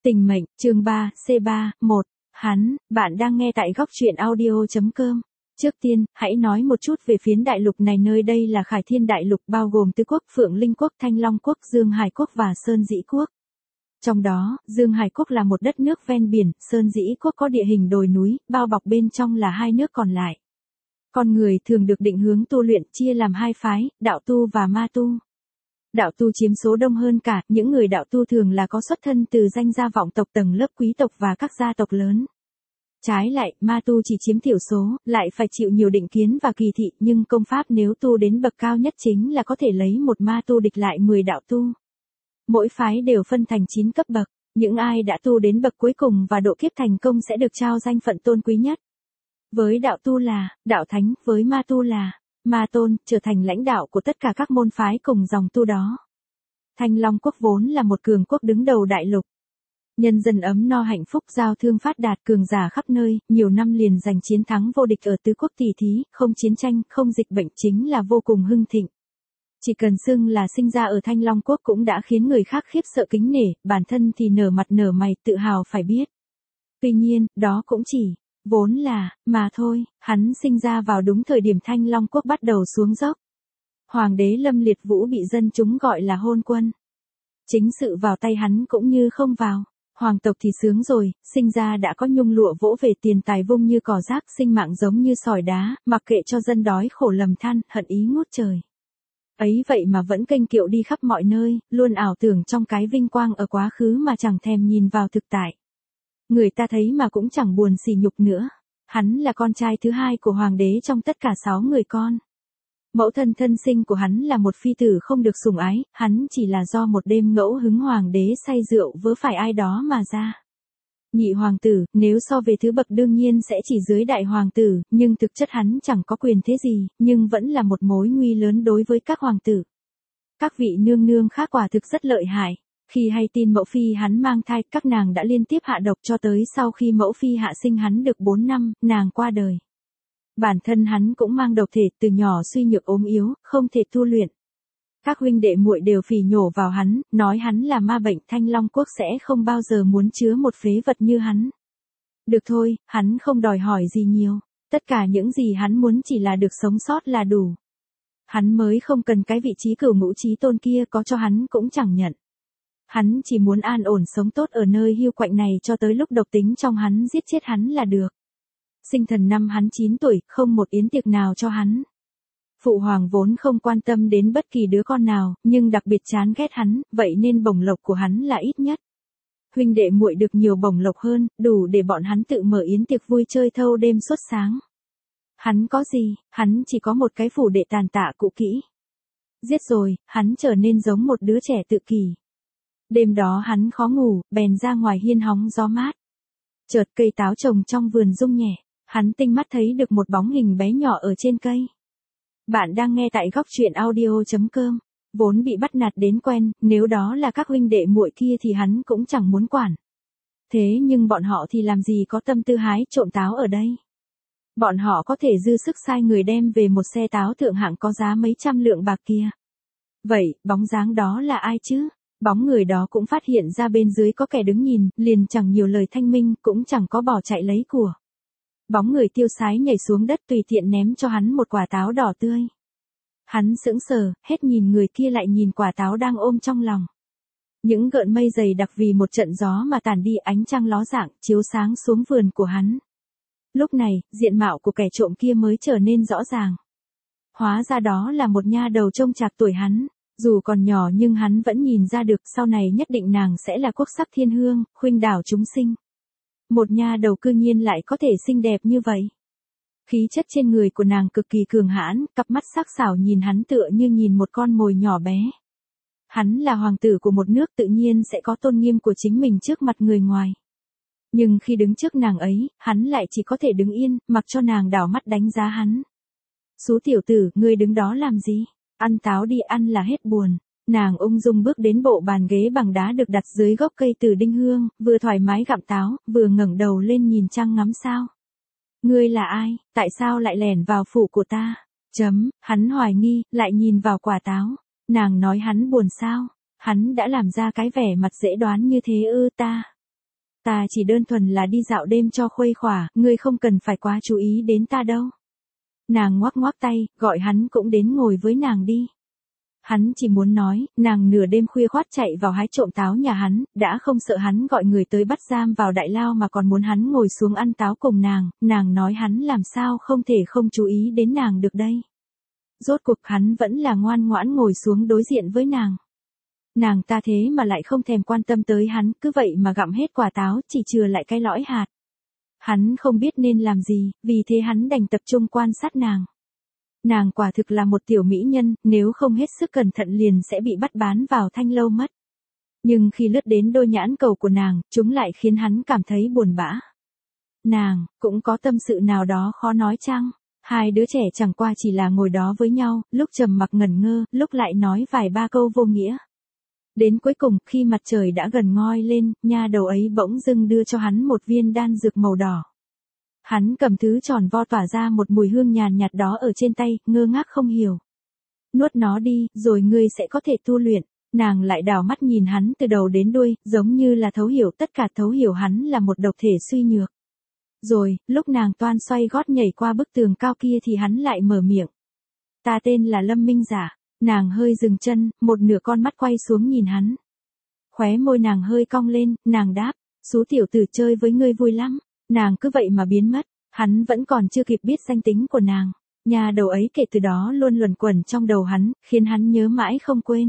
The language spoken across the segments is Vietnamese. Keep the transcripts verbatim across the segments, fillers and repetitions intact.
Tình mệnh, chương ba, C ba, một. Hắn, bạn đang nghe tại góc truyện audio.com. Trước tiên, hãy nói một chút về phiến đại lục này. Nơi đây là Khải Thiên Đại Lục, bao gồm Tứ Quốc, Phượng Linh Quốc, Thanh Long Quốc, Dương Hải Quốc và Sơn Dĩ Quốc. Trong đó, Dương Hải Quốc là một đất nước ven biển, Sơn Dĩ Quốc có địa hình đồi núi, bao bọc bên trong là hai nước còn lại. Con người thường được định hướng tu luyện chia làm hai phái, đạo tu và ma tu. Đạo tu chiếm số đông hơn cả, những người đạo tu thường là có xuất thân từ danh gia vọng tộc, tầng lớp quý tộc và các gia tộc lớn. Trái lại, ma tu chỉ chiếm thiểu số, lại phải chịu nhiều định kiến và kỳ thị, nhưng công pháp nếu tu đến bậc cao nhất chính là có thể lấy một ma tu địch lại mười đạo tu. Mỗi phái đều phân thành chín cấp bậc, những ai đã tu đến bậc cuối cùng và độ kiếp thành công sẽ được trao danh phận tôn quý nhất. Với đạo tu là đạo thánh, với ma tu là ma tôn, trở thành lãnh đạo của tất cả các môn phái cùng dòng tu đó. Thanh Long Quốc vốn là một cường quốc đứng đầu đại lục. Nhân dân ấm no hạnh phúc, giao thương phát đạt, cường giả khắp nơi, nhiều năm liền giành chiến thắng vô địch ở tứ quốc tỷ thí, không chiến tranh, không dịch bệnh, chính là vô cùng hưng thịnh. Chỉ cần xưng là sinh ra ở Thanh Long Quốc cũng đã khiến người khác khiếp sợ kính nể, bản thân thì nở mặt nở mày, tự hào phải biết. Tuy nhiên, đó cũng chỉ vốn là, mà thôi, hắn sinh ra vào đúng thời điểm Thanh Long Quốc bắt đầu xuống dốc. Hoàng đế Lâm Liệt Vũ bị dân chúng gọi là hôn quân. Chính sự vào tay hắn cũng như không vào. Hoàng tộc thì sướng rồi, sinh ra đã có nhung lụa vỗ về, tiền tài vung như cỏ rác, sinh mạng giống như sỏi đá, mặc kệ cho dân đói khổ lầm than, hận ý ngút trời. Ấy vậy mà vẫn kênh kiệu đi khắp mọi nơi, luôn ảo tưởng trong cái vinh quang ở quá khứ mà chẳng thèm nhìn vào thực tại. Người ta thấy mà cũng chẳng buồn sỉ nhục nữa. Hắn là con trai thứ hai của hoàng đế trong tất cả sáu người con. Mẫu thân thân sinh của hắn là một phi tử không được sủng ái, hắn chỉ là do một đêm ngẫu hứng hoàng đế say rượu vớ phải ai đó mà ra. Nhị hoàng tử, nếu so về thứ bậc đương nhiên sẽ chỉ dưới đại hoàng tử, nhưng thực chất hắn chẳng có quyền thế gì, nhưng vẫn là một mối nguy lớn đối với các hoàng tử. Các vị nương nương khác quả thực rất lợi hại. Khi hay tin mẫu phi hắn mang thai, các nàng đã liên tiếp hạ độc cho tới sau khi mẫu phi hạ sinh hắn được bốn năm, nàng qua đời. Bản thân hắn cũng mang độc thể, từ nhỏ suy nhược ốm yếu, không thể tu luyện. Các huynh đệ muội đều phỉ nhổ vào hắn, nói hắn là ma bệnh, Thanh Long Quốc sẽ không bao giờ muốn chứa một phế vật như hắn. Được thôi, hắn không đòi hỏi gì nhiều, tất cả những gì hắn muốn chỉ là được sống sót là đủ. Hắn mới không cần cái vị trí cửu ngũ chí tôn kia, có cho hắn cũng chẳng nhận. Hắn chỉ muốn an ổn sống tốt ở nơi hiu quạnh này cho tới lúc độc tính trong hắn giết chết hắn là được. Sinh thần năm hắn chín tuổi, không một yến tiệc nào cho hắn. Phụ hoàng vốn không quan tâm đến bất kỳ đứa con nào, nhưng đặc biệt chán ghét hắn, vậy nên bổng lộc của hắn là ít nhất. Huynh đệ muội được nhiều bổng lộc hơn, đủ để bọn hắn tự mở yến tiệc vui chơi thâu đêm suốt sáng. Hắn có gì, hắn chỉ có một cái phủ đệ tàn tạ cũ kỹ. Giết rồi, hắn trở nên giống một đứa trẻ tự kỷ. Đêm đó hắn khó ngủ, bèn ra ngoài hiên hóng gió mát. Chợt cây táo trồng trong vườn rung nhẹ, hắn tinh mắt thấy được một bóng hình bé nhỏ ở trên cây. Bạn đang nghe tại góc truyện audio.com. Vốn bị bắt nạt đến quen, nếu đó là các huynh đệ muội kia thì hắn cũng chẳng muốn quản. Thế nhưng bọn họ thì làm gì có tâm tư hái trộm táo ở đây. Bọn họ có thể dư sức sai người đem về một xe táo thượng hạng có giá mấy trăm lượng bạc kia. Vậy, bóng dáng đó là ai chứ? Bóng người đó cũng phát hiện ra bên dưới có kẻ đứng nhìn, liền chẳng nhiều lời thanh minh, cũng chẳng có bỏ chạy lấy của. Bóng người tiêu sái nhảy xuống đất tùy tiện ném cho hắn một quả táo đỏ tươi. Hắn sững sờ, hết nhìn người kia lại nhìn quả táo đang ôm trong lòng. Những gợn mây dày đặc vì một trận gió mà tản đi, ánh trăng ló dạng, chiếu sáng xuống vườn của hắn. Lúc này, diện mạo của kẻ trộm kia mới trở nên rõ ràng. Hóa ra đó là một nha đầu trông chạc tuổi hắn. Dù còn nhỏ nhưng hắn vẫn nhìn ra được, sau này nhất định nàng sẽ là quốc sắc thiên hương, khuynh đảo chúng sinh. Một nha đầu cư nhiên lại có thể xinh đẹp như vậy. Khí chất trên người của nàng cực kỳ cường hãn, cặp mắt sắc sảo nhìn hắn tựa như nhìn một con mồi nhỏ bé. Hắn là hoàng tử của một nước, tự nhiên sẽ có tôn nghiêm của chính mình trước mặt người ngoài. Nhưng khi đứng trước nàng ấy, hắn lại chỉ có thể đứng yên, mặc cho nàng đảo mắt đánh giá hắn. Xú tiểu tử, ngươi đứng đó làm gì? Ăn táo đi, ăn là hết buồn. Nàng ung dung bước đến bộ bàn ghế bằng đá được đặt dưới gốc cây từ đinh hương, vừa thoải mái gặm táo, vừa ngẩng đầu lên nhìn trăng ngắm sao. Ngươi là ai, tại sao lại lẻn vào phủ của ta? Chấm, hắn hoài nghi, lại nhìn vào quả táo. Nàng nói hắn buồn sao? Hắn đã làm ra cái vẻ mặt dễ đoán như thế ư ta? Ta chỉ đơn thuần là đi dạo đêm cho khuây khỏa, ngươi không cần phải quá chú ý đến ta đâu. Nàng ngoắc ngoắc tay, gọi hắn cũng đến ngồi với nàng đi. Hắn chỉ muốn nói, nàng nửa đêm khuya khoắt chạy vào hái trộm táo nhà hắn, đã không sợ hắn gọi người tới bắt giam vào đại lao mà còn muốn hắn ngồi xuống ăn táo cùng nàng, nàng nói hắn làm sao không thể không chú ý đến nàng được đây. Rốt cuộc hắn vẫn là ngoan ngoãn ngồi xuống đối diện với nàng. Nàng ta thế mà lại không thèm quan tâm tới hắn, cứ vậy mà gặm hết quả táo, chỉ chừa lại cái lõi hạt. Hắn không biết nên làm gì, vì thế hắn đành tập trung quan sát nàng. Nàng quả thực là một tiểu mỹ nhân, nếu không hết sức cẩn thận liền sẽ bị bắt bán vào thanh lâu mất. Nhưng khi lướt đến đôi nhãn cầu của nàng, chúng lại khiến hắn cảm thấy buồn bã. Nàng, cũng có tâm sự nào đó khó nói chăng? Hai đứa trẻ chẳng qua chỉ là ngồi đó với nhau, lúc trầm mặc ngẩn ngơ, lúc lại nói vài ba câu vô nghĩa. Đến cuối cùng, khi mặt trời đã gần ngoi lên, nha đầu ấy bỗng dưng đưa cho hắn một viên đan dược màu đỏ. Hắn cầm thứ tròn vo tỏa ra một mùi hương nhàn nhạt đó ở trên tay, ngơ ngác không hiểu. Nuốt nó đi, rồi ngươi sẽ có thể tu luyện. Nàng lại đảo mắt nhìn hắn từ đầu đến đuôi, giống như là thấu hiểu tất cả, thấu hiểu hắn là một độc thể suy nhược. Rồi, lúc nàng toan xoay gót nhảy qua bức tường cao kia thì hắn lại mở miệng. Ta tên là Lâm Minh Giả. Nàng hơi dừng chân, một nửa con mắt quay xuống nhìn hắn. Khóe môi nàng hơi cong lên, nàng đáp, xú tiểu tử chơi với ngươi vui lắm. Nàng cứ vậy mà biến mất, hắn vẫn còn chưa kịp biết danh tính của nàng. Nhà đầu ấy kể từ đó luôn luẩn quẩn trong đầu hắn, khiến hắn nhớ mãi không quên.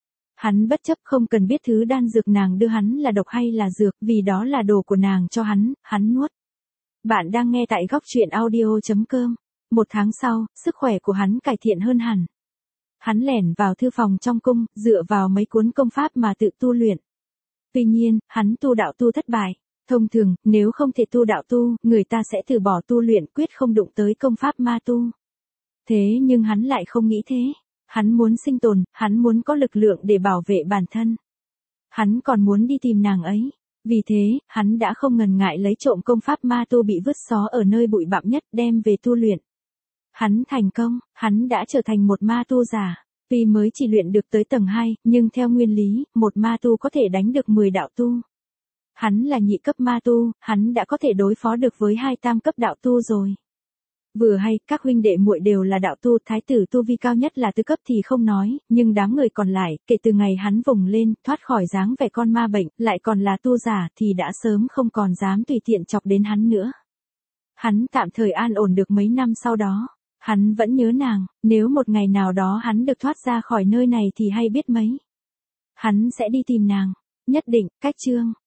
Hắn bất chấp không cần biết thứ đan dược nàng đưa hắn là độc hay là dược, vì đó là đồ của nàng cho hắn, hắn nuốt. Bạn đang nghe tại góc truyện audio chấm com. Một tháng sau, sức khỏe của hắn cải thiện hơn hẳn. Hắn lẻn vào thư phòng trong cung, dựa vào mấy cuốn công pháp mà tự tu luyện. Tuy nhiên, hắn tu đạo tu thất bại. Thông thường, nếu không thể tu đạo tu, người ta sẽ từ bỏ tu luyện, quyết không đụng tới công pháp ma tu. Thế nhưng hắn lại không nghĩ thế. Hắn muốn sinh tồn, hắn muốn có lực lượng để bảo vệ bản thân. Hắn còn muốn đi tìm nàng ấy. Vì thế, hắn đã không ngần ngại lấy trộm công pháp ma tu bị vứt xó ở nơi bụi bặm nhất đem về tu luyện. Hắn thành công, hắn đã trở thành một ma tu giả. Tuy mới chỉ luyện được tới tầng hai, nhưng theo nguyên lý, một ma tu có thể đánh được mười đạo tu. Hắn là nhị cấp ma tu, hắn đã có thể đối phó được với hai tam cấp đạo tu rồi. Vừa hay, các huynh đệ muội đều là đạo tu, thái tử tu vi cao nhất là tứ cấp thì không nói, nhưng đám người còn lại, kể từ ngày hắn vùng lên, thoát khỏi dáng vẻ con ma bệnh, lại còn là tu giả thì đã sớm không còn dám tùy tiện chọc đến hắn nữa. Hắn tạm thời an ổn được mấy năm sau đó. Hắn vẫn nhớ nàng, nếu một ngày nào đó hắn được thoát ra khỏi nơi này thì hay biết mấy. Hắn sẽ đi tìm nàng, nhất định, cách chương.